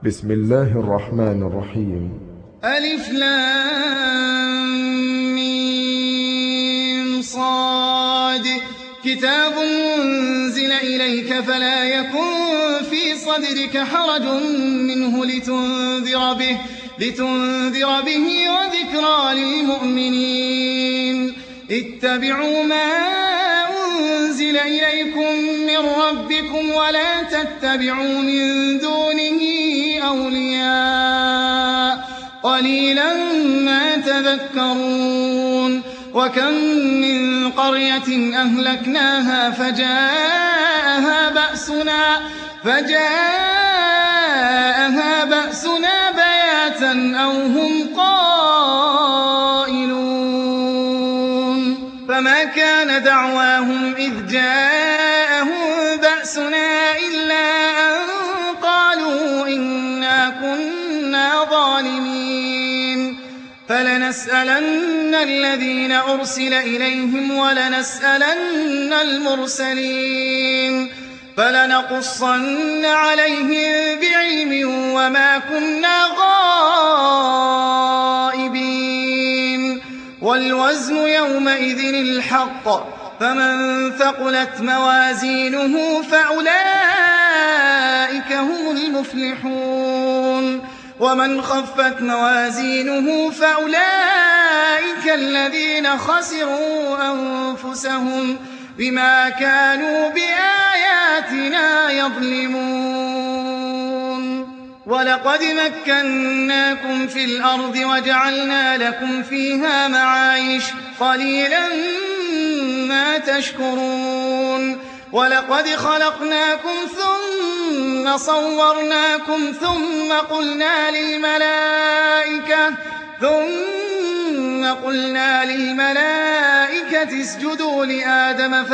بسم الله الرحمن الرحيم. ألف لام ميم صاد. كتاب أنزل إليك فلا يكن في صدرك حرج منه لتنذر به وذكرى للمؤمنين. اتبعوا ما أنزل إليكم من ربكم ولا تتبعوا من دونه أولياء قليلا ما تذكرون. وكم من قرية أهلكناها فجاءها بأسنا بياتا أو هم قائلون. فما كان دعواهم إذ جاءهم بأسنا إلا أن قالوا إنا كنا ظالمين. فلنسألن الذين أرسل إليهم ولنسألن المرسلين. فلنقصن عليهم بعلم وما كنا غائبين. والوزن يومئذ الحق. فمن ثقلت موازينه فأولئك هم المفلحون. ومن خفت موازينه فأولئك الذين خسروا أنفسهم بما كانوا بآياتنا يظلمون. ولقد مكناكم في الأرض وجعلنا لكم فيها معايش قليلا ما تشكرون. ولقد خلقناكم ثم صورناكم ثم قلنا للملائكة اسجدوا لآدم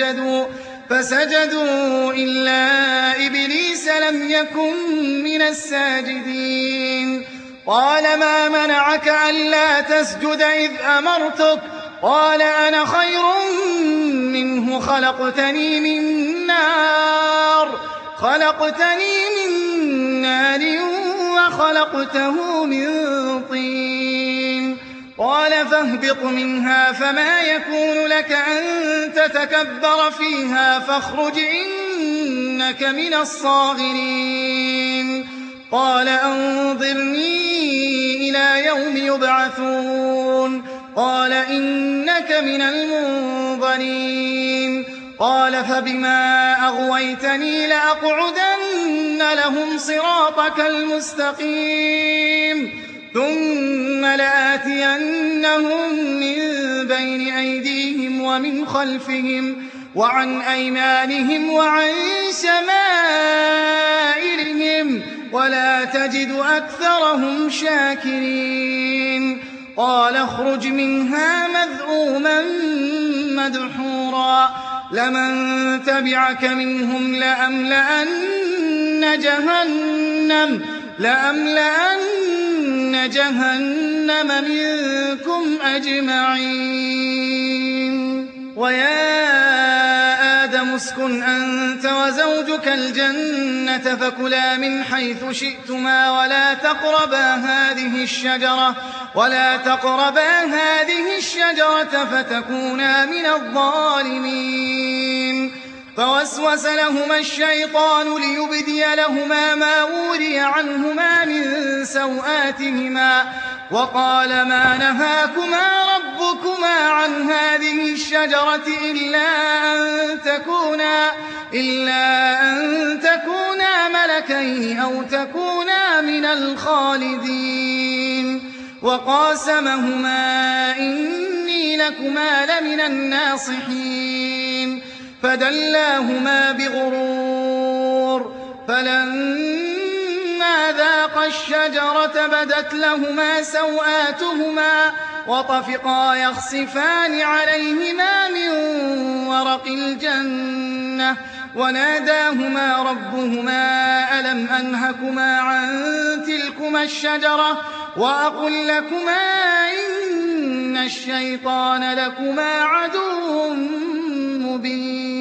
فسجدوا إلا إبليس لم يكن من الساجدين. قال ما منعك ألا تسجد إذ أمرتك؟ قال أنا خير منه خلقتني من نار وخلقته من طين. قال فاهبط منها فما يكون لك أن تتكبر فيها فاخرج إنك من الصاغرين. قال أنظرني إلى يوم يبعثون. قال إنك من المنظرين. قال فبما أغويتني لأقعدن لهم صراطك المستقيم ثم لآتينهم من بين أيديهم ومن خلفهم وعن أيمانهم وعن شمائلهم ولا تجد أكثرهم شاكرين. قال اخرج منها مذءوما مدحورا لمن تبعك منهم لأملأن جهنم منكم أجمعين. ويا آدم اسكن أنت وزوجك الجنة فكلا من حيث شئتما ولا تقربا هذه الشجرة فتكونا من الظالمين. فوسوس لهما الشيطان ليبدي لهما ما وري عنهما من سوآتهما وقال ما نهاكما ربكما عن هذه الشجرة إلا أن تكونا ملكين أو تكونا من الخالدين. وقاسمهما إني لكما لمن الناصحين. فدلاهما بغرور فلما ذاقا الشجرة بدت لهما سوآتهما وطفقا يخصفان عليهما من ورق الجنة وناداهما ربهما ألم أنهكما عن تلكما الشجرة وأقل لكما إن الشيطان لكما عدو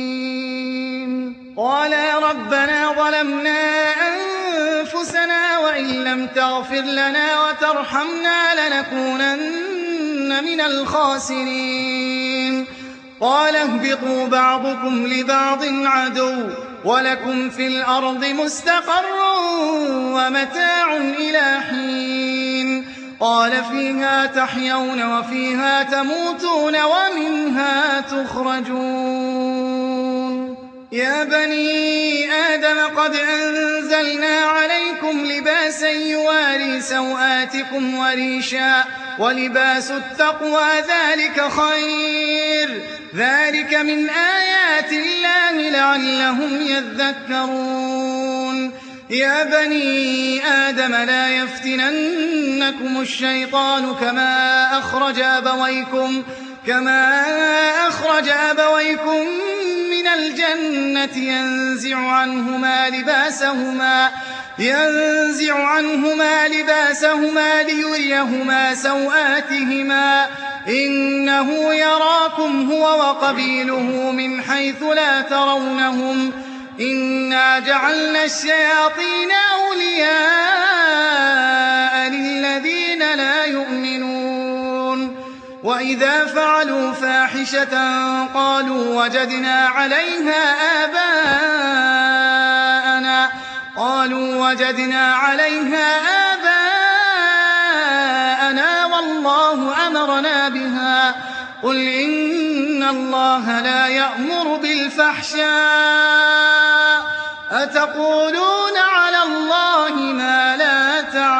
مبين. قالا ربنا ظلمنا أنفسنا لئن لم تغفر لنا وترحمنا لنكونن من الخاسرين قال اهبطوا بعضكم لبعض عدو ولكم في الأرض مستقر ومتاع إلى حين قال فيها تحيون وفيها تموتون ومنها تخرجون يا بني آدم قد أنزلنا عليكم لباسا يواري سوآتكم وريشا ولباس التقوى ذلك خير ذلك من آيات الله لعلهم يذكرون يا بني آدم لا يفتننكم الشيطان كما أخرج أبويكم من الجنة ينزع عنهما لباسهما ليريهما سوآتهما إنه يراكم هو وقبيله من حيث لا ترونهم إنا جعلنا الشياطين أولياء للذين لا يؤمنون وإذا فعلوا فاحشة قالوا وجدنا عليها آباءنا والله أمرنا بها قل إن الله لا يأمر بالفحشاء أتقولون على الله ما لا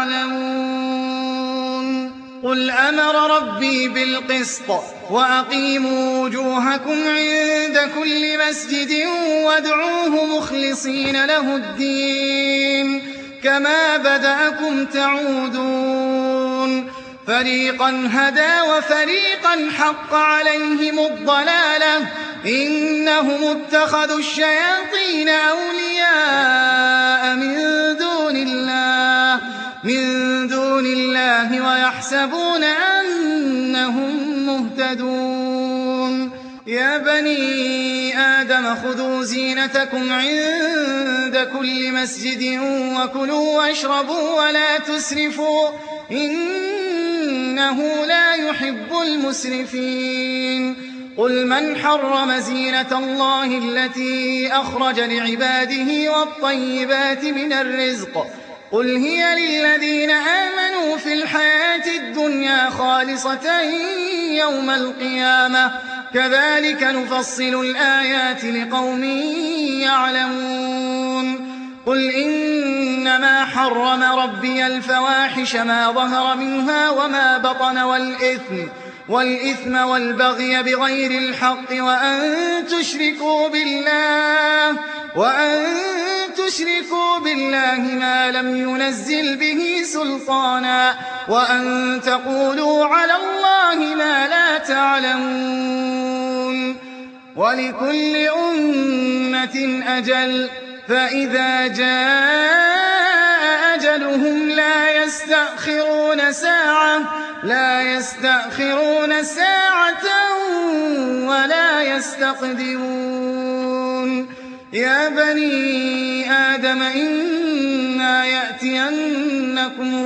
تعلمون قل أمر ربي بالقسط وأقيموا وجوهكم عند كل مسجد وادعوه مخلصين له الدين كما بدأكم تعودون فريقا هدى وفريقا حق عليهم الضلالة إنهم اتخذوا الشياطين أولياء من دون الله ويحسبون أنهم مهتدون يا بني آدم خذوا زينتكم عند كل مسجد وكلوا واشربوا ولا تسرفوا إنه لا يحب المسرفين قل من حرم زينة الله التي أخرج لعباده والطيبات من الرزق قل هي للذين آمنوا في الحياة الدنيا خالصة يوم القيامة كذلك نفصل الآيات لقوم يعلمون قل إنما حرم ربي الفواحش ما ظهر منها وما بطن والإثم والبغي بغير الحق وأن تشركوا بالله ما لم ينزل به سلطانا وأن تقولوا على الله ما لا تعلمون ولكل أمة أجل فإذا جاء أجلهم لا يستأخرون ساعة ولا يستقدمون يا بني آدم إما يأتينكم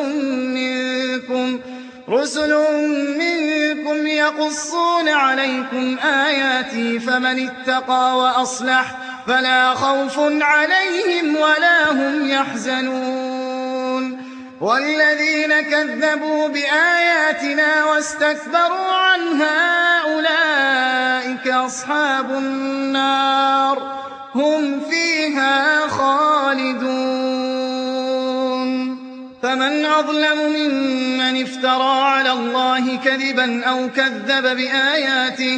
رسل منكم يقصون عليكم آياتي فمن اتقى وأصلح فلا خوف عليهم ولا هم يحزنون والذين كذبوا بآياتنا واستكبروا عنها أولئك أصحاب النار هم فيها خالدون فمن أظلم ممن افترى على الله كذبا أو كذب بآياته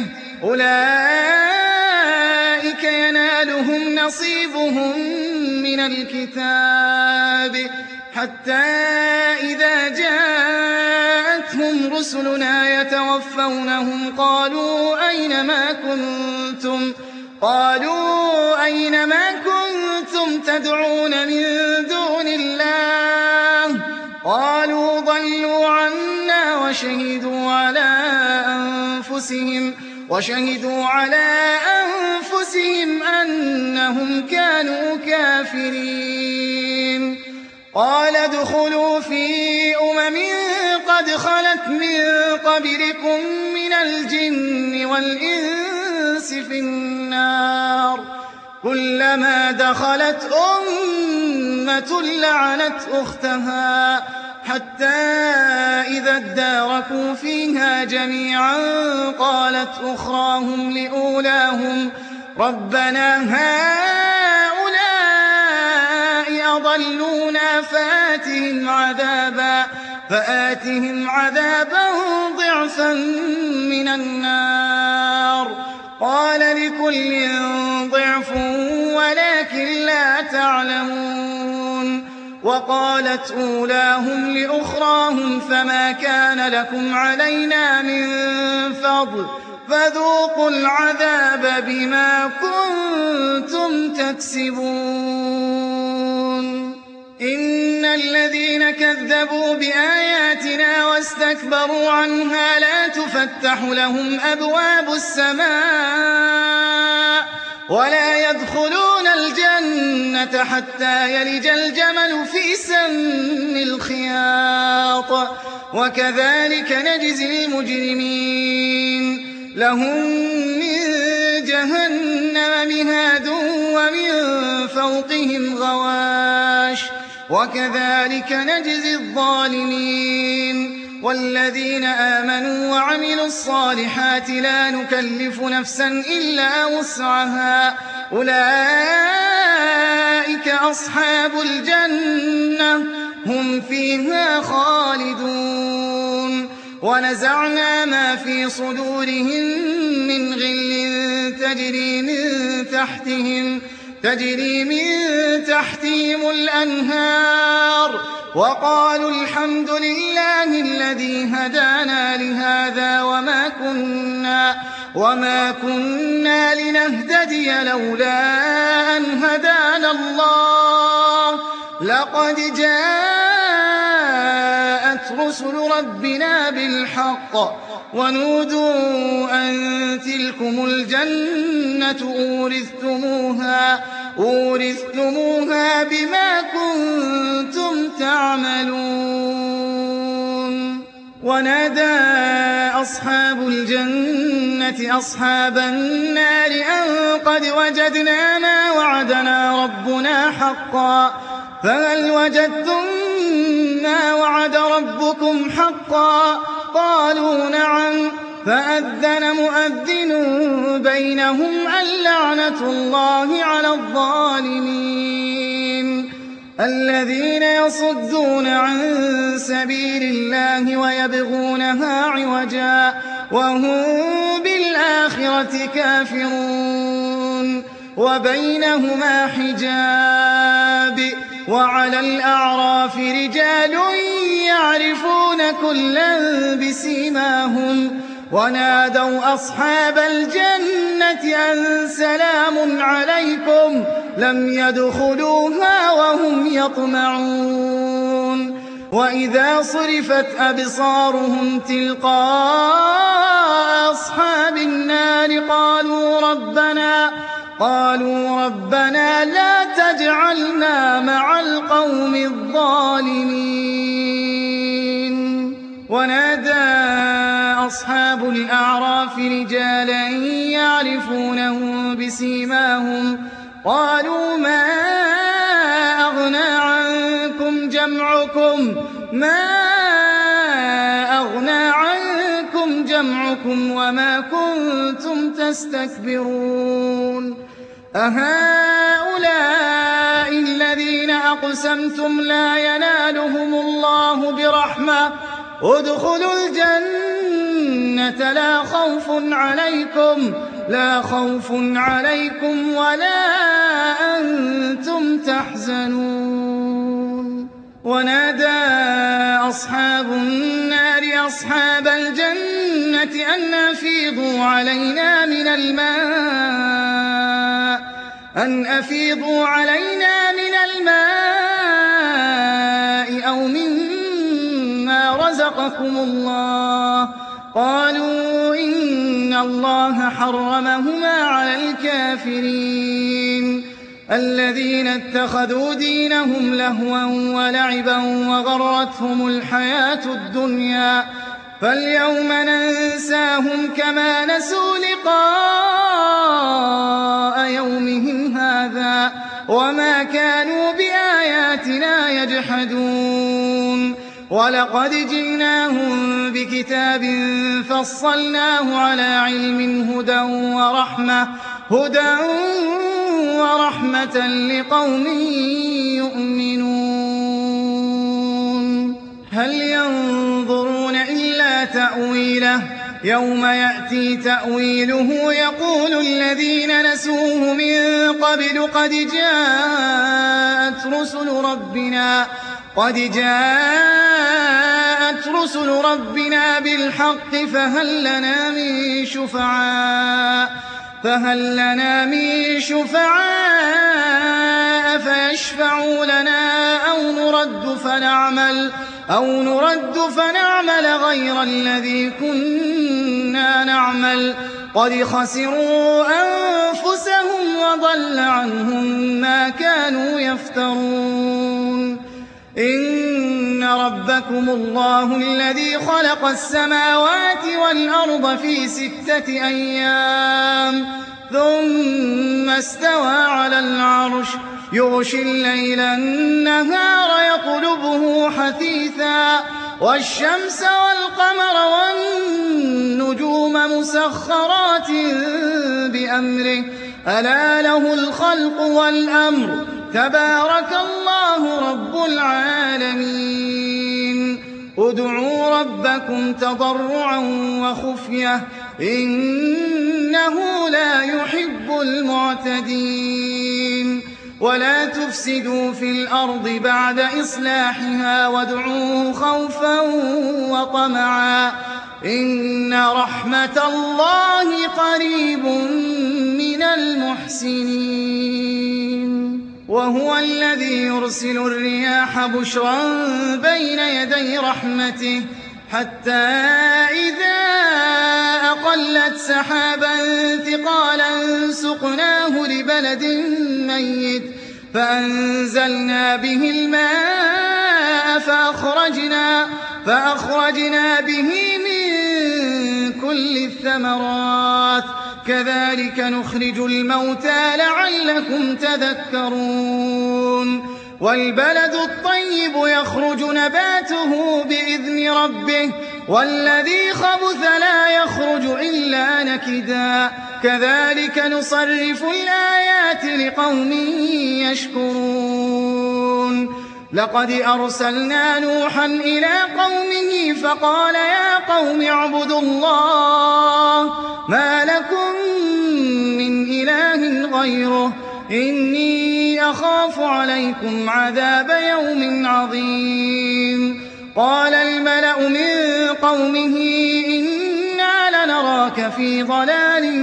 أولئك ينالهم نصيبهم من الكتاب حتى إذا جاءتهم رسلنا يتوفونهم قالوا أين ما كنتم تدعون من دون الله قالوا ضلوا عنا وشهدوا على أنفسهم أنهم كانوا كافرين قال ادخلوا في قد خلت من قبلكم من الجن والإنس في النار كلما دخلت أمة لعنت أختها حتى إذا اداركوا فيها جميعا قالت أخراهم لأولاهم ربنا هؤلاء أضلونا فآتهم عذابا ضعفا من النار قال لكل ضعف ولكن لا تعلمون وقالت أولاهم لأخراهم فما كان لكم علينا من فضل فذوقوا العذاب بما كنتم تكسبون إن الذين كذبوا بآياتنا واستكبروا عنها لا تفتح لهم أبواب السماء ولا يدخلون الجنة حتى يلج الجمل في سم الخياط وكذلك نجزي المجرمين لهم من جهنم مهاد ومن فوقهم غواش وكذلك نجزي الظالمين والذين آمنوا وعملوا الصالحات لا نكلف نفسا إلا وسعها أولئك أصحاب الجنة هم فيها خالدون ونزعنا ما في صدورهم من غل تجري من تحتهم الأنهار وقالوا الحمد لله الذي هدانا لهذا وما كنا لنهتدي لولا أن هدانا الله لقد جاءت رسل ربنا بالحق ونودوا أن تلكم الجنة أورثتموها بما كنتم تعملون ونادى أصحاب الجنة أصحاب النار أن قد وجدنا ما وعدنا ربنا حقا فهل وجدتم ما وعد ربكم حقا قالوا نعم فأذن مؤذن بينهم اللعنة الله على الظالمين الذين يصدون عن سبيل الله ويبغونها عوجا وهم بالآخرة كافرون وبينهما حجاب وعلى الأعراف رجال يعرفون كلا بسيماهم ونادوا أصحاب الجنة أن سلام عليكم لم يدخلوها وهم يطمعون وإذا صرفت أبصارهم تلقاء أصحاب النار قالوا ربنا لا تجعلنا مع القوم الظالمين ونادى أصحاب الأعراف رجالا يعرفونهم بسيماهم قالوا ما أغنى عنكم جمعكم وما كنتم تستكبرون أهؤلاء الذين أقسمتم لا ينالهم الله برحمة ادخلوا الجنة لا خوف عليكم ولا أنتم تحزنون ونادى أصحاب النار أصحاب الجنة أن أفيضوا علينا من الماء أو مما رزقكم الله قالوا إن الله حرمهما على الكافرين الذين اتخذوا دينهم لهوا ولعبا وغرتهم الحياة الدنيا فاليوم ننساهم كما نسوا لقاء يومهم هذا وما كانوا بآياتنا يجحدون ولقد جئناهم بكتاب فصلناه على علم هدى ورحمة لقوم يؤمنون هل ينظرون إلا تأويله يوم يأتي تأويله يقول الذين نسوه من قبل قد جاءت رسل ربنا بالحق فهل لنا من شفعاء فيشفعوا لنا أو نرد فنعمل غير الذي كنا نعمل قد خسروا أنفسهم وضل عنهم ما كانوا يفترون إن ربكم الله الذي خلق السماوات والأرض في 6 أيام ثم استوى على العرش يغشي الليل النهار يطلبه حثيثا والشمس والقمر والنجوم مسخرات بأمره ألا له الخلق والأمر تبارك الله رب العالمين ادعوا ربكم تضرعا وخفية إنه لا يحب المعتدين ولا تفسدوا في الأرض بعد إصلاحها وادعوه خوفا وطمعا إن رحمة الله قريب من المحسنين وهو الذي يرسل الرياح بشرا بين يدي رحمته حتى إذا أقلت سحابا ثقالا سقناه لبلد ميت فأنزلنا به الماء فأخرجنا به من كل الثمرات كذلك نخرج الموتى لعلكم تذكرون والبلد الطيب يخرج نباته بإذن ربه والذي خبث لا يخرج إلا نكدا كذلك نصرف الآيات لقوم يشكرون لقد أرسلنا نوحا إلى قومه فقال يا قوم اعبدوا الله ما لكم من إله غيره إني أخاف عليكم عذاب يوم عظيم قال الملأ من قومه إنا لنراك في ضلال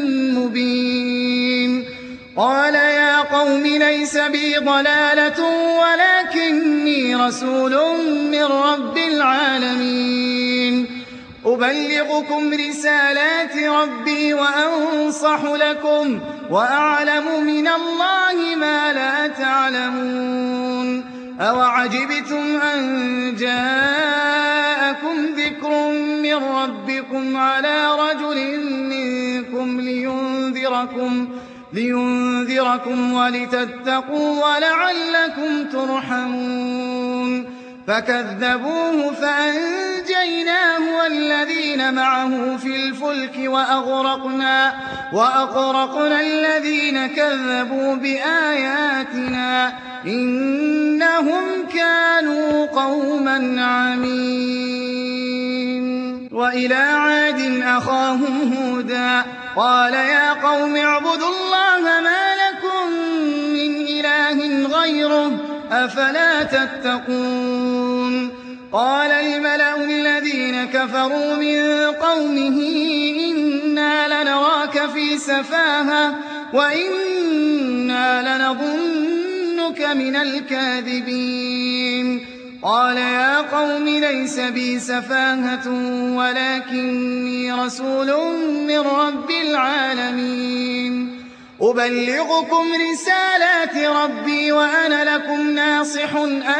مبين قال يا قوم ليس بي ضلالة ولكني رسول من رب العالمين أبلغكم رسالات ربي وأنصح لكم وأعلم من الله ما لا تعلمون أوعجبتم أن جاءكم ذكر من ربكم على رجل منكم لينذركم ولتتقوا ولعلكم ترحمون فكذبوه فأنجيناه والذين معه في الفلك وأغرقنا الذين كذبوا بآياتنا إنهم كانوا قوما عمين وإلى عاد أخاهم هودا قال يا قوم اعبدوا الله ما لكم من إله غيره أفلا تتقون قال الملأ الذين كفروا من قومه إنا لنراك في سفاهة وإنا لنظنك من الكاذبين قال يا قوم ليس بي سفاهة ولكني رسول من رب العالمين أبلغكم رسالات ربي وأنا لكم ناصح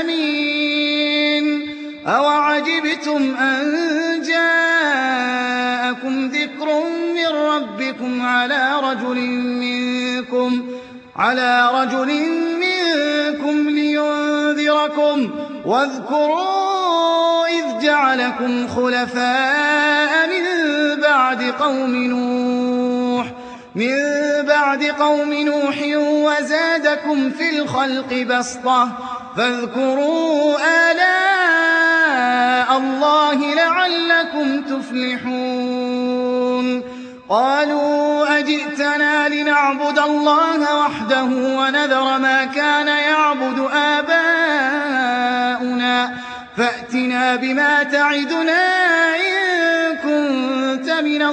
أمين أوعجبتم أن جاءكم ذكر من ربكم على رجل منكم لينذركم واذكروا إذ جعلكم خلفاء من بعد قوم نوح وزادكم في الخلق بسطة فاذكروا آلاء الله لعلكم تفلحون قالوا أجئتنا لنعبد الله وحده ونذر ما كان يعبد آباؤنا فأتنا بما تعدنا إن كنت من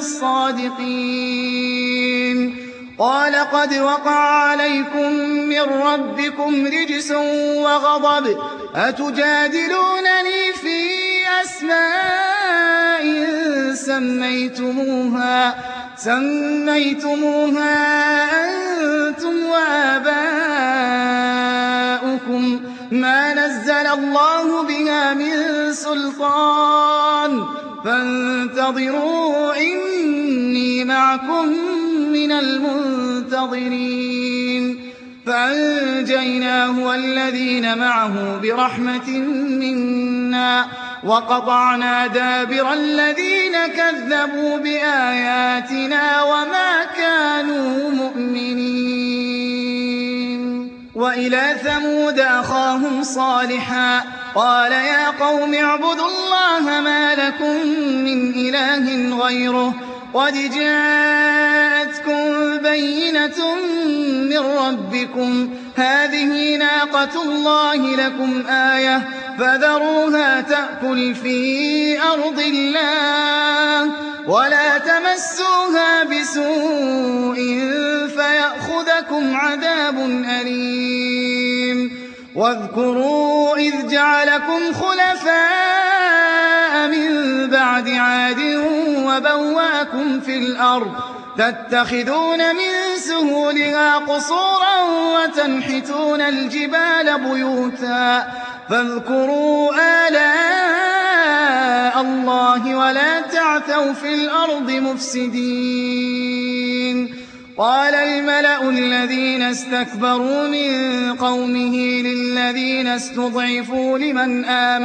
الصادقين قال قد وقع عليكم من ربكم رجس وغضب أتجادلونني في أسماء سميتموها أنتم وآباؤكم ما نزل الله بها من سلطان فانتظروا إني معكم من المنتظرين فأنجيناه والذين معه برحمة منا وقطعنا دابر الذين كذبوا بآياتنا وما كانوا مؤمنين وإلى ثمود أخاهم صالحا قال يا قوم اعبدوا الله ما لكم من إله غيره قد جاءتكم بينة من ربكم هذه ناقة الله لكم آية فذروها تأكل في أرض الله ولا تمسوها بسوء فيأخذكم عذاب أليم واذكروا إذ جعلكم خلفاء من بعد عاد وبوأكم في الأرض تتخذون من سهولها قصورا وتنحتون الجبال بيوتا فاذكروا آلاء الله ولا تعثوا في الأرض مفسدين قال الملأ الذين استكبروا من قومه للذين استضعفوا لمن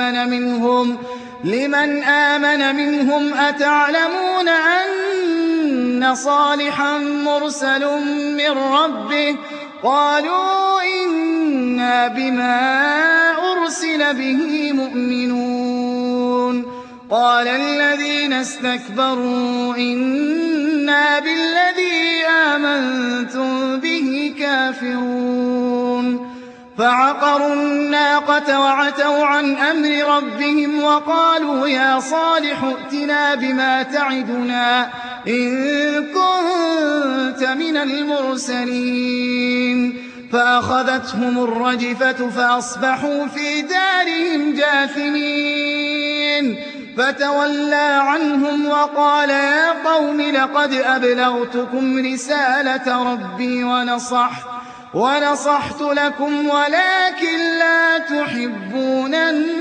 آمن منهم أتعلمون أن صالحا مرسل من ربه قالوا إنا بما أرسل به مؤمنون قال الذين استكبروا إنا بالذي آمنتم به كافرون فعقروا الناقة وعتوا عن أمر ربهم وقالوا يا صالح ائتنا بما تعدنا إن كنت من المرسلين فأخذتهم الرجفة فأصبحوا في دارهم جاثمين فتولى عنهم وقال يا قوم لقد أبلغتكم رسالة ربي ونصحت لكم ولكن لا تحبون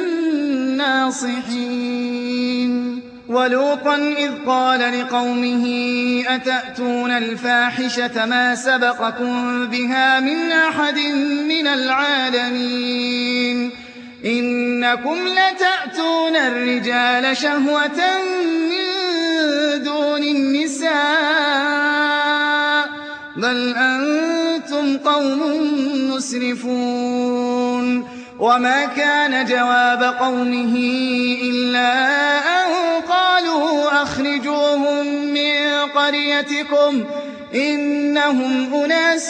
الناصحين ولوطا إذ قال لقومه أتأتون الفاحشة ما سبقكم بها من أحد من العالمين إنكم لتأتون الرجال شهوة من دون النساء بل أنتم قوم مسرفون وما كان جواب قومه إلا أن قالوا أخرجوهم من قريتكم إنهم أناس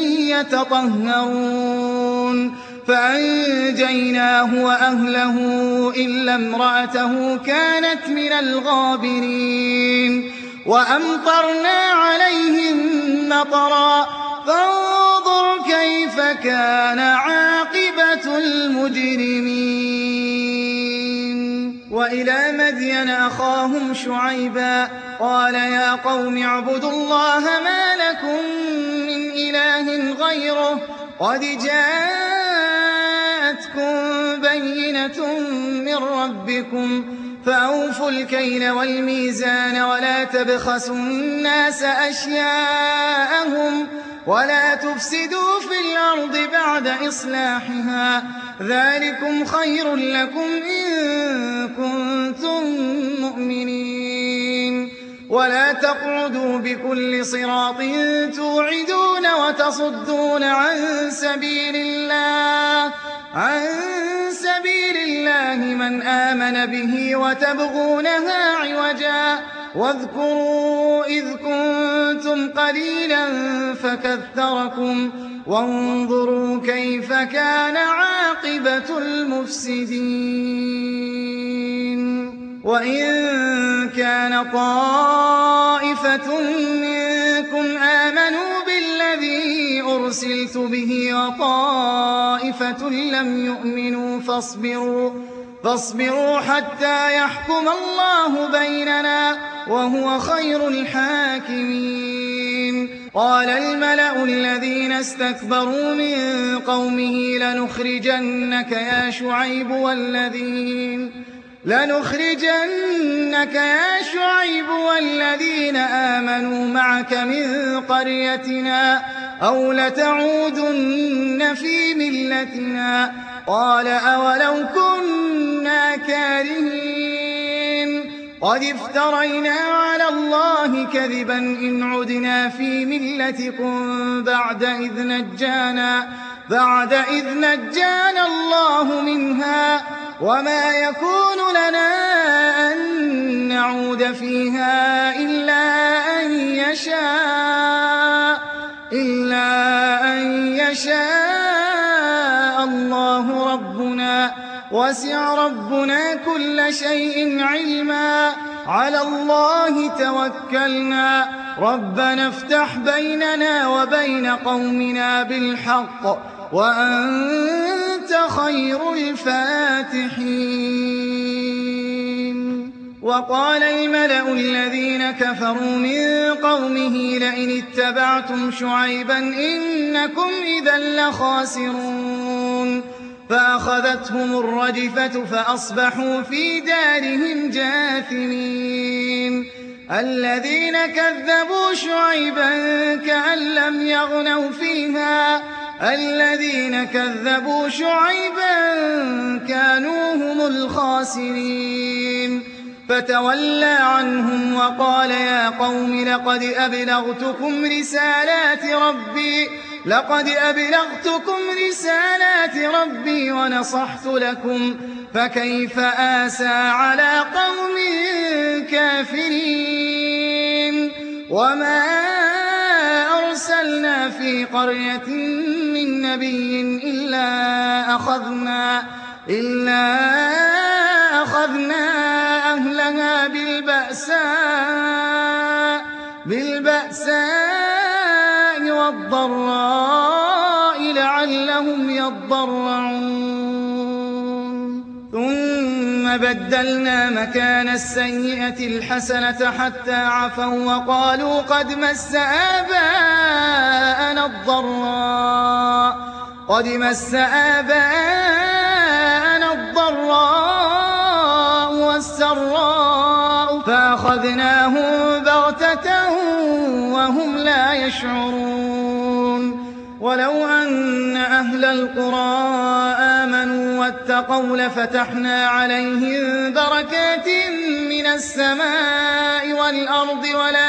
يتطهرون فأنجيناه وأهله إلا امرأته كانت من الغابرين وأمطرنا عليهم مطرا فانظر كيف كان عاقبة المجرمين وإلى مدين أخاهم شعيبا قال يا قوم اعبدوا الله ما لكم من إله إله غيره قد جاءتكم بينة من ربكم فأوفوا الكيل والميزان ولا تبخسوا الناس أشياءهم ولا تفسدوا في الأرض بعد إصلاحها ذلكم خير لكم إن كنتم مؤمنين ولا تقعدوا بكل صراط توعدون وتصدون عن سبيل الله من آمن به وتبغونها عوجا واذكروا إذ كنتم قليلا فكثركم وانظروا كيف كان عاقبة المفسدين وإن كان طائفة منكم آمنوا بالذي أرسلت به وطائفة لم يؤمنوا فاصبروا حتى يحكم الله بيننا وهو خير الحاكمين قال الملأ الذين استكبروا من قومه لنخرجنك يا شعيب والذين آمنوا معك من قريتنا أو لتعودن في ملتنا قال أولو كنا كارهين قد افترينا على الله كذبا إن عدنا في ملتكم بعد إذ نجانا الله منها وما يكون لنا أن نعود فيها إلا أن يشاء الله ربنا وسع ربنا كل شيء علما على الله توكلنا ربنا افتح بيننا وبين قومنا بالحق وأنت خير الفاتحين وقال الملأ الذين كفروا من قومه لئن اتبعتم شعيبا إنكم إذا لخاسرون فأخذتهم الرجفة فأصبحوا في دارهم جاثمين الذين كذبوا شعيبا كأن لم يغنوا فيها الذين كذبوا شعيبا كانوا هم الخاسرين فتولى عنهم وقال يا قوم لقد أبلغتكم رسالات ربي ونصحت لكم فكيف آسى على قوم كافرين وما أرسلنا في قرية من نبي إلا أخذنا أهلها بالبأساء والضراء لعلهم يضرعون ثم بدلنا مكان السيئة الحسنة حتى عفوا وقالوا قد مس آباءنا الضراء والسراء فأخذناهم بغتة وهم لا يشعرون ولو أن أهل القرى آمنوا واتقوا لفتحنا عليهم بركات من السماء والأرض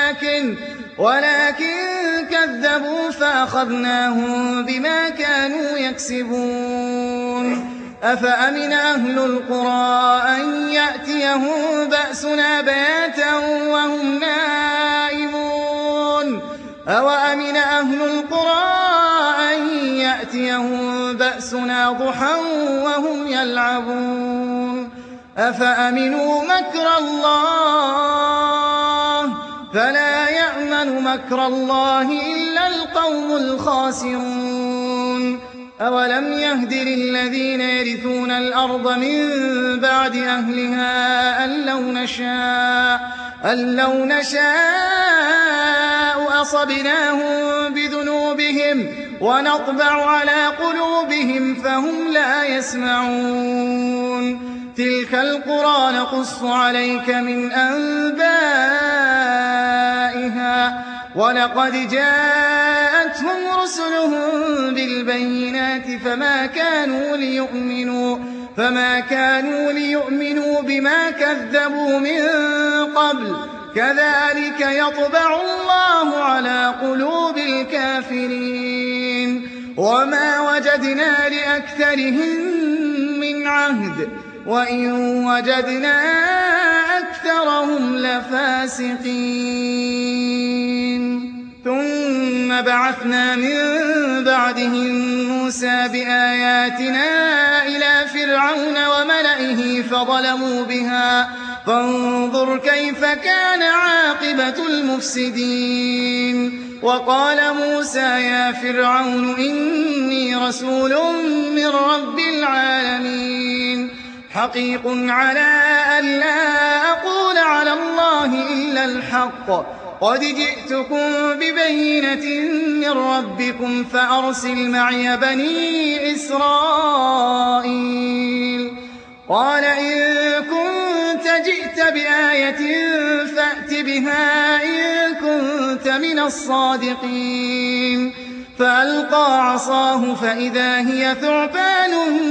ولكن كذبوا فأخذناهم بما كانوا يكسبون أفأمن أهل القرى أن يأتيهم بأسنا بياتا وهم نائمون أوأمن أهل القرى أن يأتيهم بأسنا ضحى وهم يلعبون أفأمنوا مكر الله فلا يأمن مكر الله إلا القوم الخاسرون أولم يهد للذين يرثون الأرض من بعد أهلها أن لو نشاء أصبناهم بذنوبهم ونطبع على قلوبهم فهم لا يسمعون تلك القرى نقص عليك من أنبائها ولقد جاءتهم رسلهم بالبينات فما كانوا ليؤمنوا بما كذبوا من قبل كذلك يطبع الله على قلوب الكافرين وما وجدنا لأكثرهم من عهد وإن وجدنا أكثرهم لفاسقين ثم بعثنا من بعدهم موسى بآياتنا إلى فرعون وملئه فظلموا بها فانظر كيف كان عاقبة المفسدين وقال موسى يا فرعون إني رسول من رب العالمين حقيق على أن لا أقول على الله إلا الحق قد جئتكم ببينة من ربكم فأرسل معي بني إسرائيل قال إن كنت جئت بآية فأت بها إن كنت من الصادقين فألقى عصاه فإذا هي ثعبان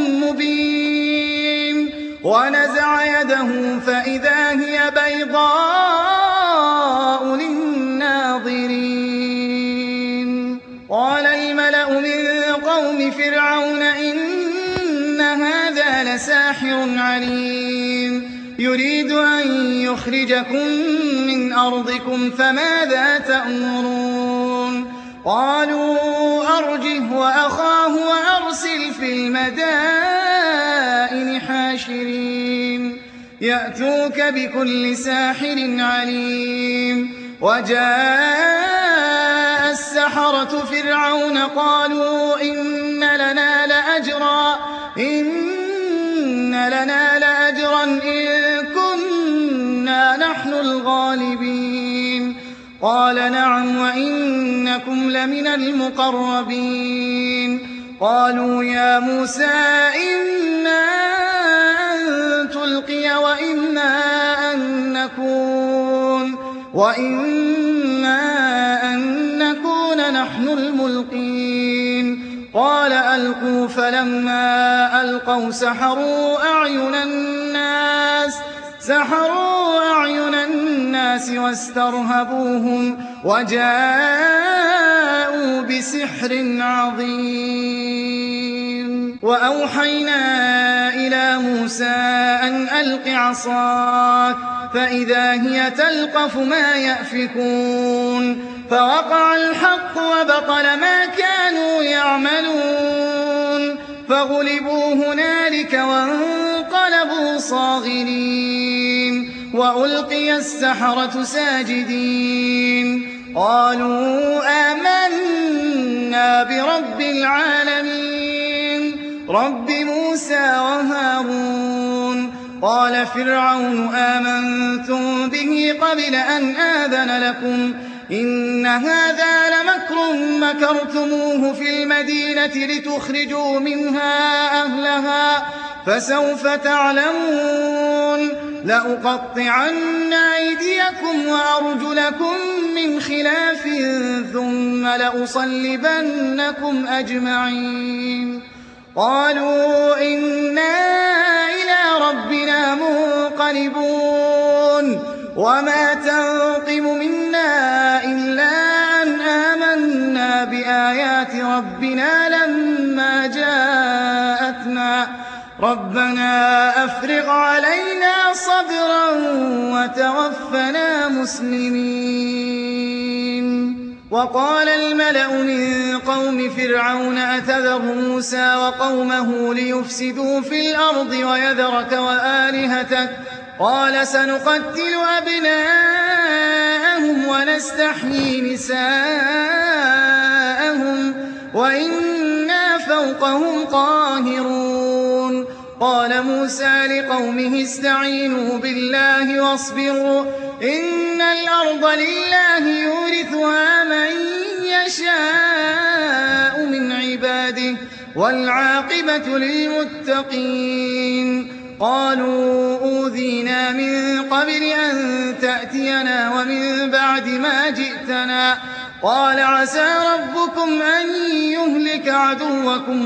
مبين ونزع يده فإذا هي بيضاء للناظرين قال الملأ من قوم فرعون إن هذا لساحر عليم يريد أن يخرجكم من أرضكم فماذا تأمرون قالوا أرجه وأخاه وأرسل في المدائن حاشرين يأتوك بكل ساحر عليم وجاء السحرة فرعون قالوا إن لنا لأجرا إن كنا نحن الغالبين قال نعم وإنكم لمن المقربين قالوا يا موسى إما أن تلقي وإما أن نكون نحن الملقين قال ألقوا فلما ألقوا سحروا أعين الناس واسترهبوهم وجاءوا بسحر عظيم وأوحينا إلى موسى أن ألق عصاك فإذا هي تلقف ما يأفكون فوقع الحق وبطل ما كانوا يعملون فغلبوا هنالك وانقلبوا صاغرين وألقي السحرة ساجدين قالوا آمنا برب العالمين رب موسى وهارون قال فرعون آمنتم به قبل أن آذن لكم إن هذا لمكر مكرتموه في المدينة لتخرجوا منها أهلها فسوف تعلمون لأقطعن أيديكم وأرجلكم من خلاف ثم لأصلبنكم أجمعين قالوا إنا إلى ربنا منقلبون وما تنقم منا إلا أن آمنا بآيات ربنا لما جاءتنا ربنا أفرغ علينا صبرا وتوفنا مسلمين وقال الملأ من قوم فرعون أتذر موسى وقومه ليفسدوا في الأرض ويذرك وآلهتك قال سنقتل أبناءهم ونستحيي نساءهم وإنا فوقهم قاهرون قال موسى لقومه استعينوا بالله واصبروا إن الأرض لله يورثها من يشاء من عباده والعاقبة للمتقين قالوا أوذينا من قبل أن تأتينا ومن بعد ما جئتنا قال عسى ربكم أن يهلك عدوكم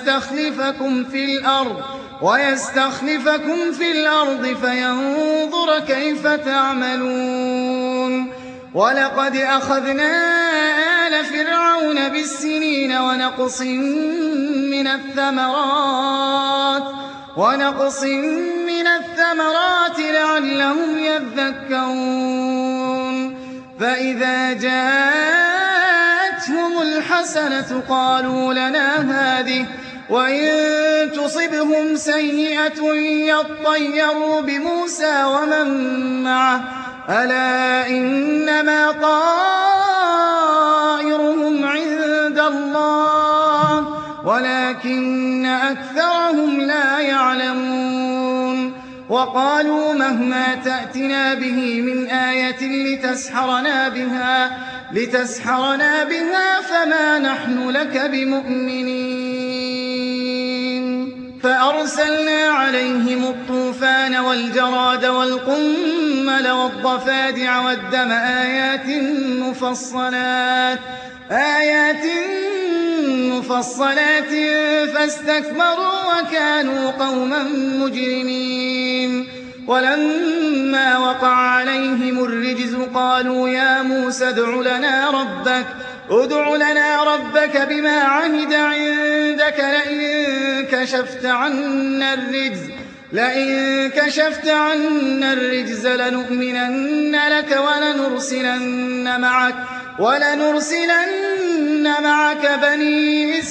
ويستخلفكم في الأرض فينظر كيف تعملون ولقد أخذنا آل فرعون بالسنين ونقص من الثمرات لعلهم يذكرون فإذا جاءتهم الحسنة قالوا لنا هذه وإن تصبهم سيئة يطيروا بموسى ومن معه ألا إنما طائرهم عند الله ولكن أكثرهم لا يعلمون وقالوا مهما تأتنا به من آية لتسحرنا بها فما نحن لك بمؤمنين فأرسلنا عليهم الطوفان والجراد والقمل والضفادع والدم آيات مفصلات فاستكبروا وكانوا قوما مجرمين ولما وقع عليهم الرجز قالوا يا موسى ادع لنا ربك بما عهد عندك لئن كشفت عنا الرجز لنؤمنن لك ولنرسلن معك بني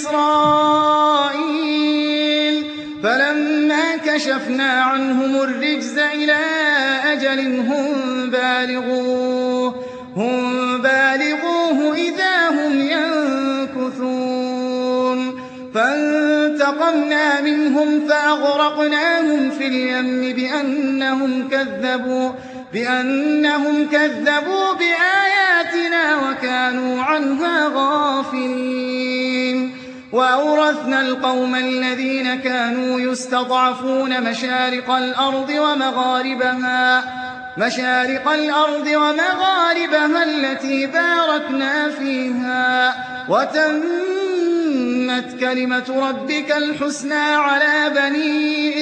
إسرائيل فلما كشفنا عنهم الرجز إلى أجل هم بالغوه إذا هم ينكثون فانتقمنا منهم فأغرقناهم في اليم بأنهم كذبوا بآياتنا وكانوا عنها غافلين وأورثنا القوم الذين كانوا يستضعفون مشارق الأرض ومغاربها التي باركنا فيها وتمت كلمة ربك الحسنى على بني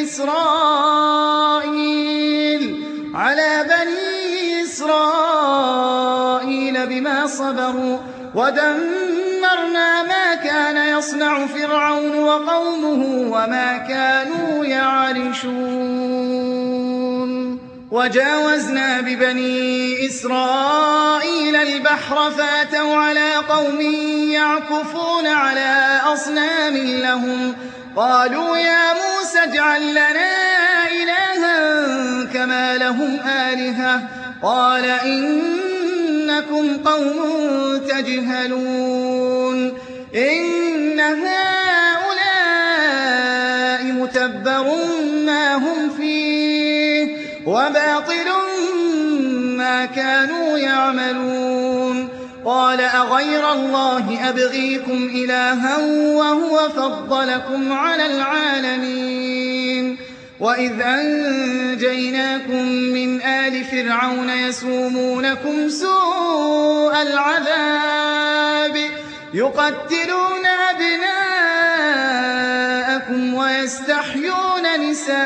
إسرائيل بما صبروا ودمرنا ما كان يصنع فرعون وقومه وما كانوا يعرشون وجاوزنا ببني إسرائيل البحر فأتوا على قوم يعكفون على أصنام لهم قالوا يا موسى اجعل لنا إلها كما لهم آلهة قال إنكم قوم تجهلون إن هؤلاء متبر ما هم فيه وباطل ما كانوا يعملون قال أغير الله أبغيكم إلها وهو فضلكم على العالمين وإذ أنجيناكم من آل فرعون يسومونكم سوء العذاب يقتلون أبناءكم ويستحيون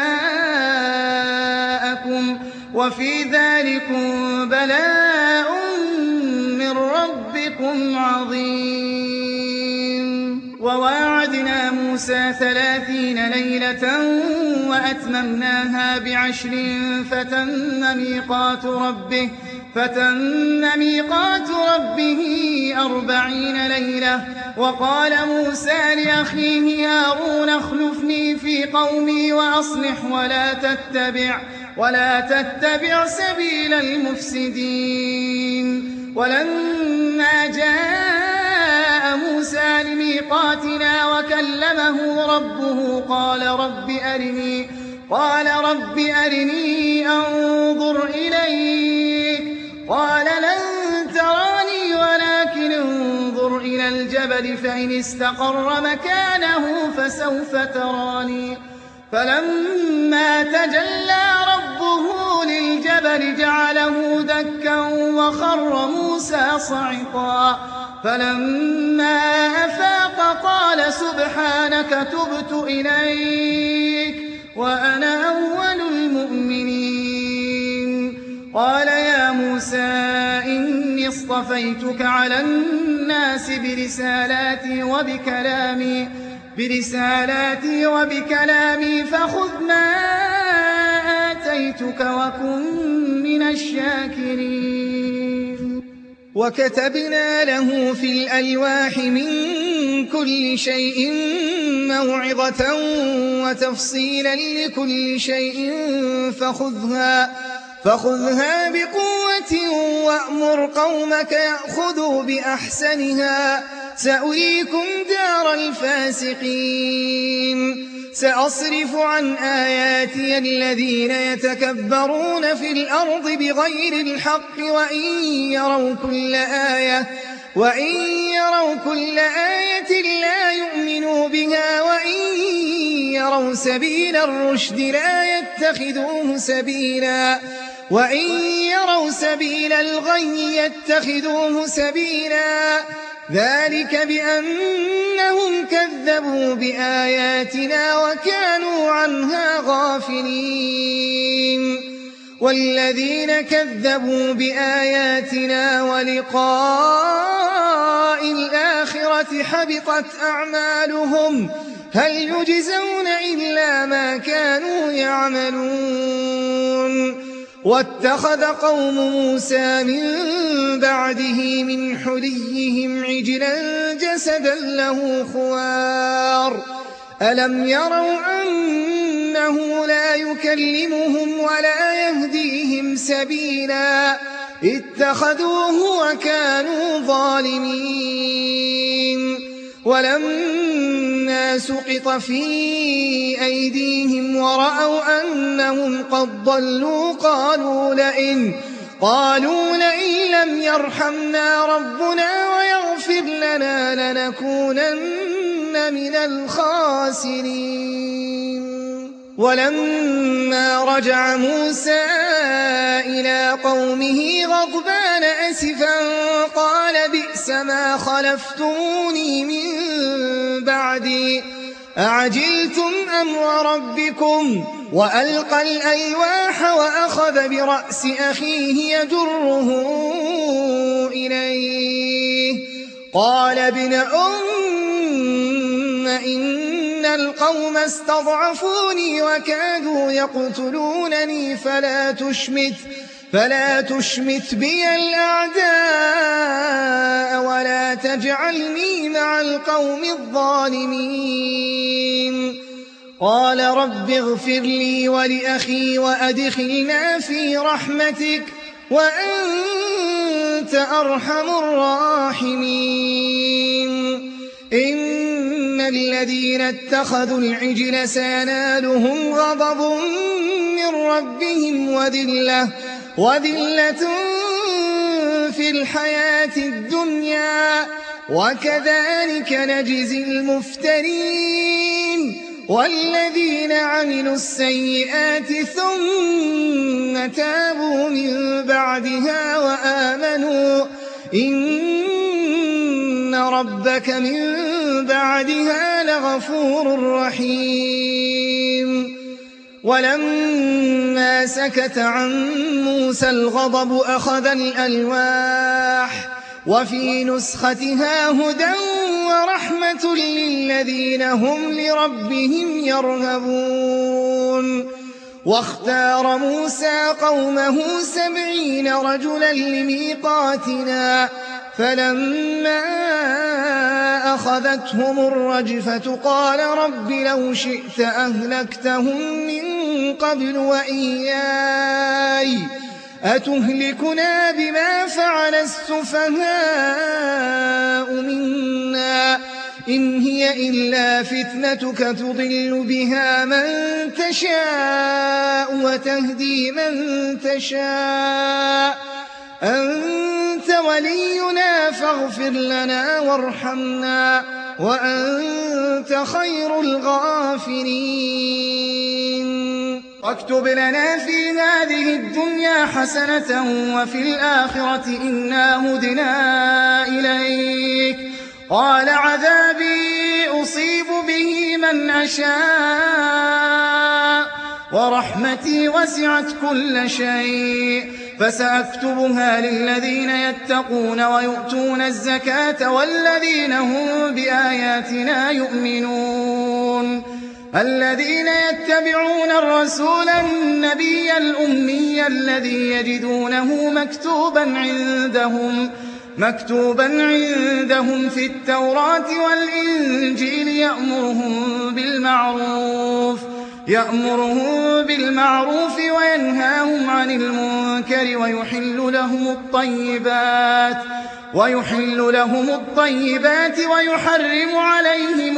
نساءكم وفي ذلكم بلاء من ربكم عظيم وواعدنا موسى 30 ليلة وأتممناها ب10 فتم ميقات ربه 40 ليلة وقال موسى لأخيه هارون اخلفني في قومي وأصلح ولا تتبع سبيل المفسدين ولما جاء موسى لميقاتنا وكلمه ربه قال رب أرني أنظر إليك قال لن تراني ولكن انظر إلى الجبل فإن استقر مكانه فسوف تراني فلما تجلى ربه للجبل جعله دكا وخر موسى صعقا فلما أفاق قال سبحانك تبت إليك وأنا أول المؤمنين قال يا موسى إني اصطفيتك على الناس برسالاتي وبكلامي فخذ ما آتيتك وكن من الشاكرين وكتبنا له في الألواح من كل شيء موعظة وتفصيلا لكل شيء فخذها بقوة وأمر قومك يأخذوا بأحسنها سأريكم دار الفاسقين سأصرف عن آياتي الذين يتكبرون في الأرض بغير الحق وإن يروا كل آية لا يؤمنوا بها وإن يروا سبيل الرشد لا يتخذوه سبيلا وإن يروا سبيل الغي يتخذوه سبيلا ذلك بأنهم كذبوا بآياتنا وكانوا عنها غافلين والذين كذبوا بآياتنا ولقاء الآخرة حبطت أعمالهم هل يجزون إلا ما كانوا يعملون واتخذ قوم موسى من بعده من حليهم عجلا جسدا له خوار ألم يروا أنه لا يكلمهم ولا يهديهم سبيلا اتخذوه وكانوا ظالمين ولما سقط في أيديهم ورأوا أنهم قد ضلوا قالوا لئن لم يرحمنا ربنا ويغفر لنا لنكونن من الخاسرين ولما رجع موسى إلى قومه غضبان أسفا قال بئس ما خلفتموني من بعدي أعجلتم أمر ربكم وألقى الألواح وأخذ برأس أخيه يجره إليه قال ابن إن القوم استضعفوني وكادوا يقتلونني فلا تشمت بي الأعداء ولا تجعلني مع القوم الظالمين قال رب اغفر لي ولأخي وأدخلنا في رحمتك وأنت أرحم الراحمين إن الذين اتخذوا العجل سينالهم غضب من ربهم وذلة في الحياة الدنيا وكذلك نجزي المفترين والذين عملوا السيئات ثم تابوا من بعدها وآمنوا إن ربك من بعدها لغفور رحيم ولما سكت عن موسى الغضب أخذ الألواح وفي نسختها هدى ورحمة للذين هم لربهم يرهبون واختار موسى قومه 70 رجلا لميقاتنا فلما أخذتهم الرجفة قال رب لو شئت أهلكتهم من قبل وإياي أتهلكنا بما فعل السفهاء منا إن هي إلا فتنتك تضل بها من تشاء وتهدي من تشاء أنت ولينا فاغفر لنا وارحمنا وأنت خير الغافرين واكتب لنا في هذه الدنيا حسنة وفي الآخرة إنا هدنا إليك قال عذابي أصيب به من أشاء ورحمتي وسعت كل شيء فسأكتبها للذين يتقون ويؤتون الزكاة والذين هم بآياتنا يؤمنون الذين يتبعون الرسول النبي الأمي الذي يجدونه مكتوبا عندهم في التوراة والإنجيل يأمرهم بالمعروف وينهاهم عن المنكر ويحل لهم الطيبات ويحرم عليهم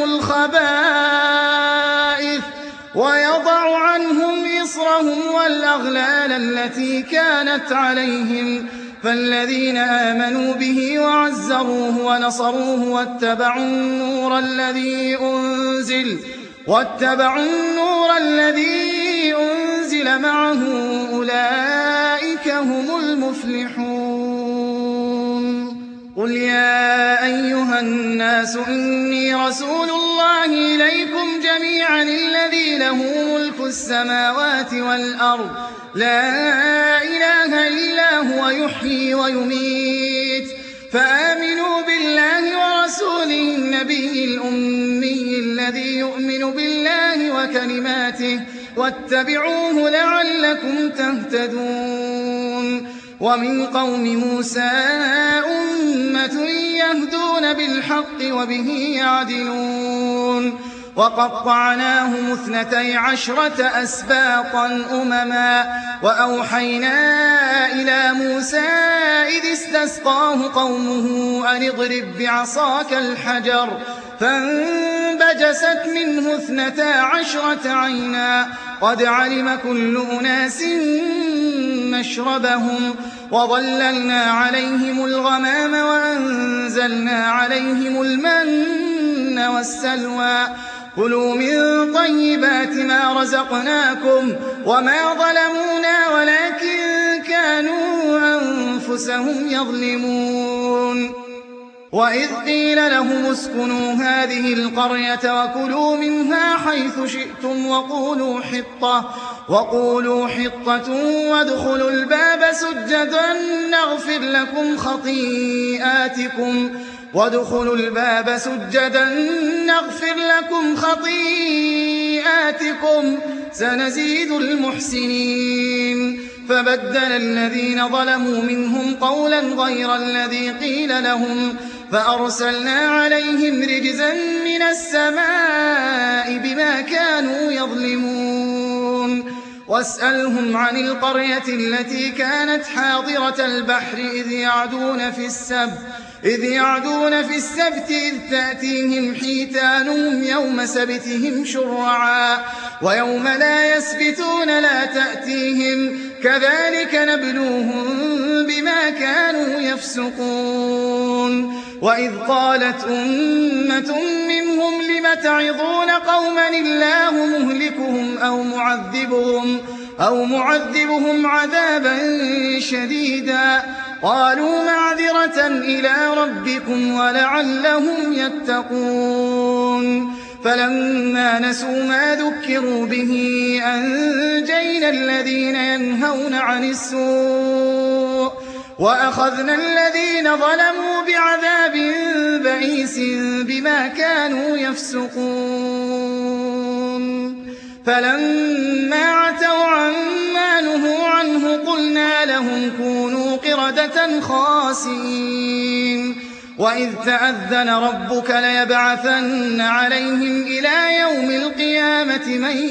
الخبائث ويضع عنهم إصرهم والأغلال التي كانت عليهم فالذين آمنوا به وعزروه ونصروه واتبعوا النور الذي أنزل معه أولئك هم المفلحون قل يا أيها الناس إني رسول الله إليكم جميعا الذي له ملك السماوات والأرض لا إله إلا هو يحيي ويميت فآمنوا بالله ورسوله النبي الأمي الذي يؤمن بالله وكلماته واتبعوه لعلكم تهتدون ومن قوم موسى أمة يهدون بالحق وبه يعدلون وقطعناهم 12 أسباطا أمما وأوحينا إلى موسى إذ استسقاه قومه أن اضرب بعصاك الحجر فانبجست منه 12 عينا قد علم كل أناس مشربهم وظللنا عليهم الغمام وأنزلنا عليهم المن والسلوى كلوا من طيبات ما رزقناكم وما ظلمونا ولكن كانوا أنفسهم يظلمون وإذ قيل لهم اسكنوا هذه القرية وكلوا منها حيث شئتم وقولوا حطة وادخلوا الباب سجدا نغفر لكم خطيئاتكم سنزيد المحسنين فبدل الذين ظلموا منهم قولا غير الذي قيل لهم فأرسلنا عليهم رجزا من السماء بما كانوا يظلمون واسألهم عن القرية التي كانت حاضرة البحر إذ يعدون في السبت إذ تأتيهم حيتانهم يوم سبتهم شرعا ويوم لا يسبتون لا تأتيهم كذلك نبلوهم بما كانوا يفسقون وإذ قالت أمة منهم لم تعظون قوما الله مهلكهم أو معذبهم عذابا شديدا قالوا معذرة إلى ربكم ولعلهم يتقون فلما نسوا ما ذكروا به أنجينا الذين ينهون عن السوء وأخذنا الذين ظلموا بعذاب بئيس بما كانوا يفسقون فلما عتوا عما نهوا عنه قلنا لهم كونوا قردة خاسئين وإذ تأذن ربك ليبعثن عليهم إلى يوم القيامة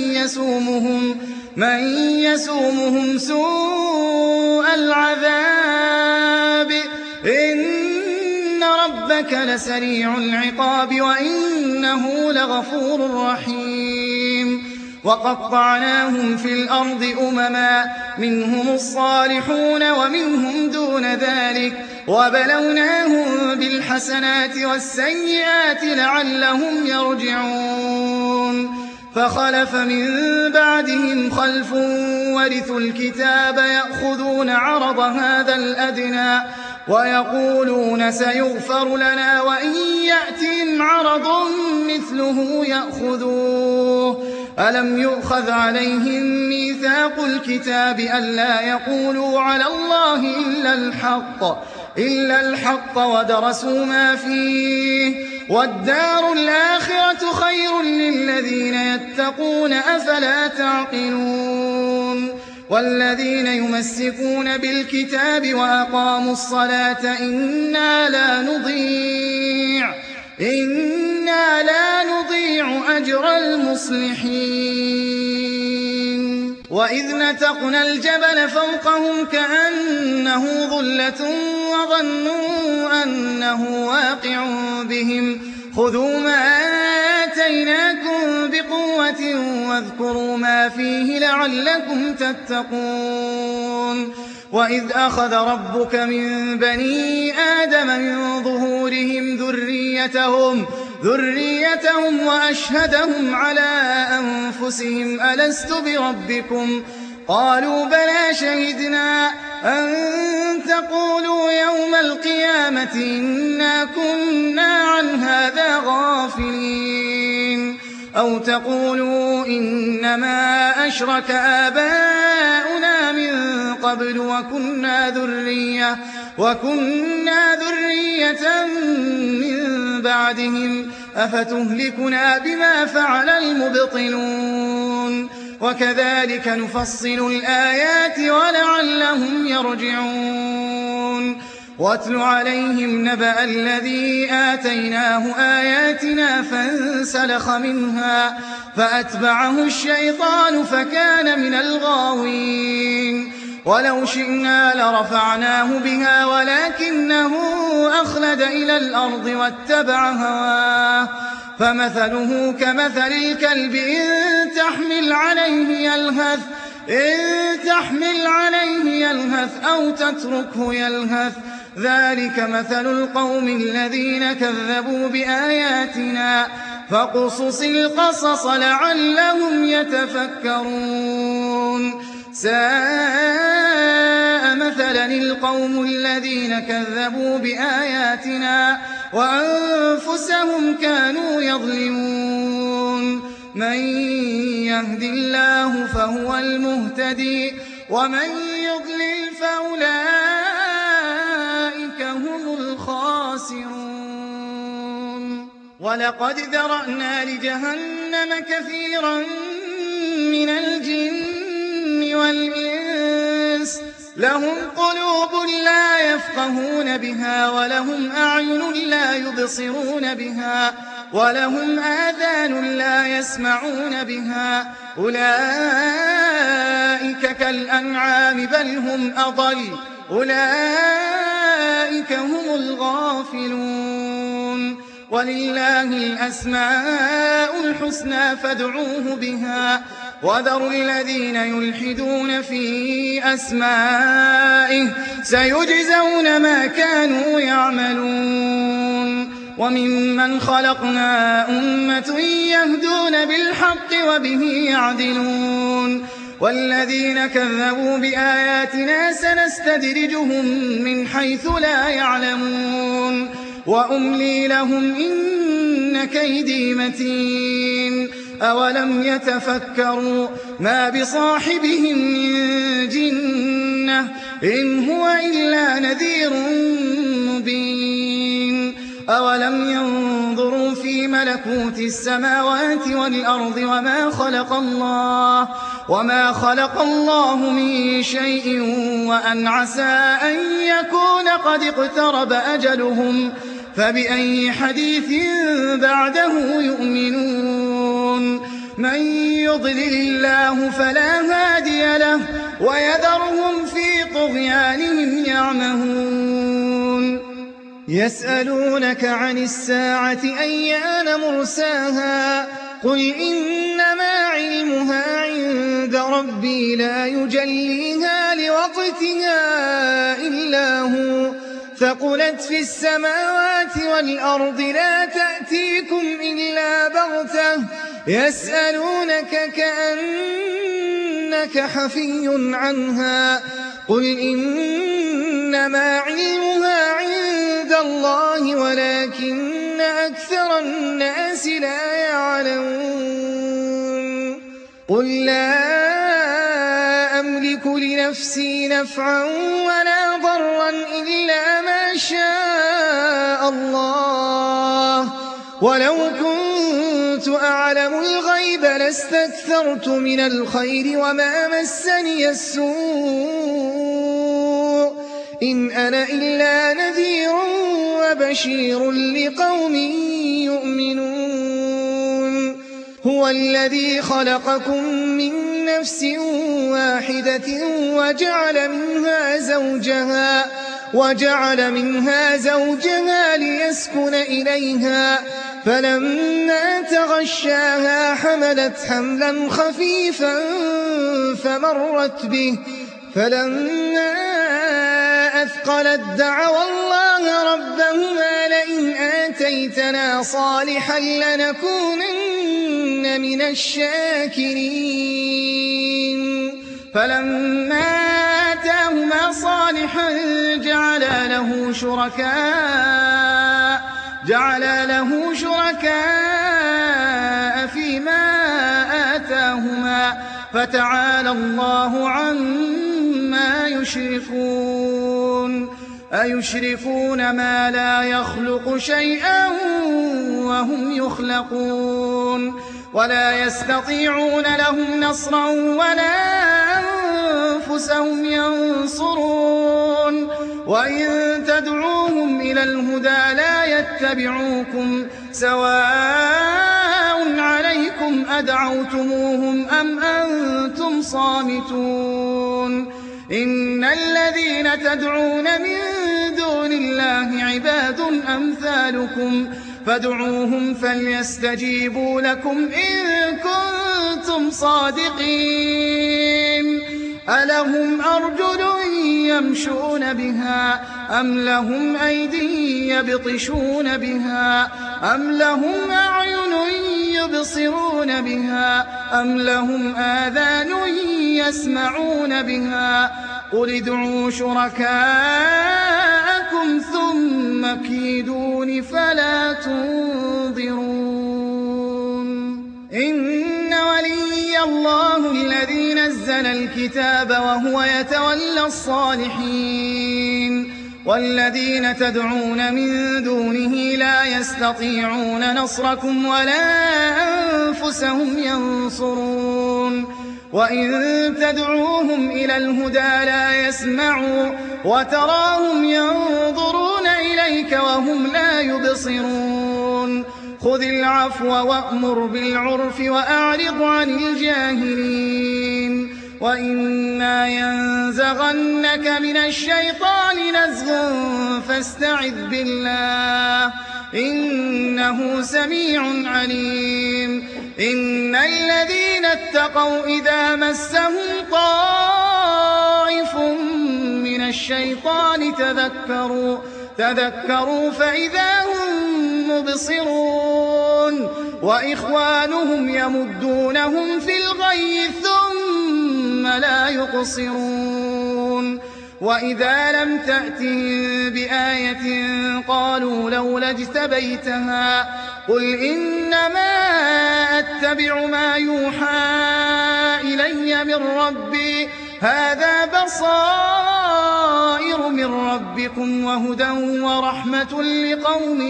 من يسومهم سوء العذاب إن ربك إنك لسريع العقاب وإنه لغفور رحيم وقطعناهم في الأرض أمما منهم الصالحون ومنهم دون ذلك وبلوناهم بالحسنات والسيئات لعلهم يرجعون فخلف من بعدهم خلف ورثوا الكتاب يأخذون عرض هذا الأدنى ويقولون سيغفر لنا وإن يأتهم عرض مثله يأخذوه ألم يؤخذ عليهم ميثاق الكتاب ألا يقولوا على الله إلا الحق ودرسوا ما فيه والدار الآخرة خير للذين يتقون أفلا تعقلون والذين يمسكون بالكتاب وأقاموا الصلاة إنا لا نضيع أجر المصلحين وإذ نتقنا الجبل فوقهم كأنه ظلة وظنوا أنه واقع بهم خذوا ما آتيناكم بقوة واذكروا ما فيه لعلكم تتقون وإذ أخذ ربك من بني آدم من ظهورهم ذريتهم وأشهدهم على أنفسهم ألست بربكم قالوا بلى شهدنا أن تقولوا يوم القيامة إنا كنا عن هذا غافلين أو تقولوا إنما أشرك آباؤنا من قبل وكنا ذرية من بعدهم أفتهلكنا بما فعل المبطلون وكذلك نفصل الآيات ولعلهم يرجعون واتل عليهم نبأ الذي آتيناه آياتنا فانسلخ منها فأتبعه الشيطان فكان من الغاوين ولو شئنا لرفعناه بها ولكنه أخلد إلى الأرض واتبع هواه فمثله كمثل الكلب إن تحمل عليه يلهث أو تتركه يلهث ذلك مثل القوم الذين كذبوا بآياتنا فاقصص القصص لعلهم يتفكرون ساء مثلا القوم الذين كذبوا بآياتنا وأنفسهم كانوا يظلمون من يهد الله فهو المهتدي ومن يضلل فأولئك هم الخاسرون ولقد ذرأنا لجهنم كثيرا من الجن والإنس لهم قلوب لا يفقهون بها ولهم أعين لا يبصرون بها ولهم آذان لا يسمعون بها أولئك كالأنعام بل هم أضل أولئك هم الغافلون ولله الأسماء الحسنى فادعوه بها وذروا الذين يلحدون في أسمائه سيجزون ما كانوا يعملون وممن خلقنا أمة يهدون بالحق وبه يعدلون والذين كذبوا بآياتنا سنستدرجهم من حيث لا يعلمون وأملي لهم إن كيدي متين أولم يتفكروا ما بصاحبهم من جنة إن هو إلا نذير مبين أولم ينظروا في ملكوت السماوات والأرض وما خلق الله من شيء وأن عسى أن يكون قد اقترب أجلهم فبأي حديث بعده يؤمنون من يضلل الله فلا هادي له ويذرهم في طغيانهم يعمهون يسألونك عن الساعة أيان مرساها قل إنما علمها عند ربي لا يجليها لوقتها إلا هو ثقلت في السماوات والأرض لا تأتيكم إلا بغتة يسألونك كأنك حفي عنها قل إنما علمها عند الله ولكن أكثر الناس لا يعلمون قل لا أملك لنفسي نفعا ولا ضرا إلا ما شاء الله ولو كنت أعلم الغيب لاستكثرت من الخير وما مسني السوء إن أنا إلا نذير وبشير لقوم يؤمنون هو الذي خلقكم من نفس واحدة وجعل منها زوجها ليسكن إليها فلما تغشاها حملت حملا خفيفا فمرت به فلما أثقلت دعوا الله ربهما لئن آتيتنا صالحا لنكونن من الشاكرين فلما آتاهما صالحا جعلا له شركاء فيما آتاهما فتعالى الله عما يشركون أيشركون ما لا يخلق شيئا وهم يخلقون ولا يستطيعون لهم نصرا ولا أنفسهم ينصرون وإن تدعوهم إلى الهدى لا يتبعوكم سواء عليكم أدعوتموهم أم أنتم صامتون إن الذين تدعون من دون الله عباد أمثالكم فادعوهم فليستجيبوا لكم إن كنتم صادقين ألهم أرجل يمشون بها أم لهم أيدي يبطشون بها أم لهم أعين يبصرون بها أم لهم آذان يسمعون بها قل ادعوا شركاءكم ثم كيدون فلا تنظرون إن ولي الله الذي نزل الكتاب وهو يتولى الصالحين والذين تدعون من دونه لا يستطيعون نصركم ولا أنفسهم ينصرون وإن تدعوهم إلى الهدى لا يسمعوا وتراهم ينظرون إليك وهم لا يبصرون خذ العفو وأمر بالعرف وأعرض عن الجاهلين وإما ينزغنك من الشيطان نزغ فاستعذ بالله إنه سميع عليم إن الذين اتقوا إذا مسهم طائف من الشيطان تذكروا فإذا هم مبصرون وإخوانهم يمدونهم في الغي ثم لا يقصرون وإذا لم تأتهم بآية قالوا لولا اجتبيتها قل إنما أتبع ما يوحى إلي من ربي هذا بصائر من ربكم وهدى ورحمة لقوم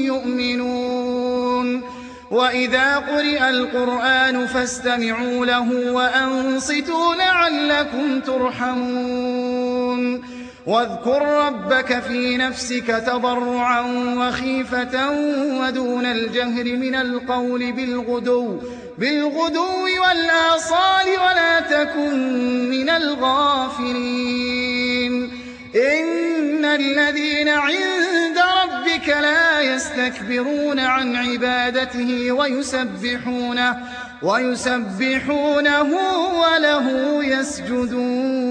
يؤمنون وإذا قرئ القرآن فاستمعوا له وأنصتوا لعلكم ترحمون واذكر ربك في نفسك تضرعا وخيفة ودون الجهر من القول بالغدو والآصال ولا تكن من الغافلين إن الذين عند ربك ربك لا يستكبرون عن عبادته ويسبحونه وله يسجدون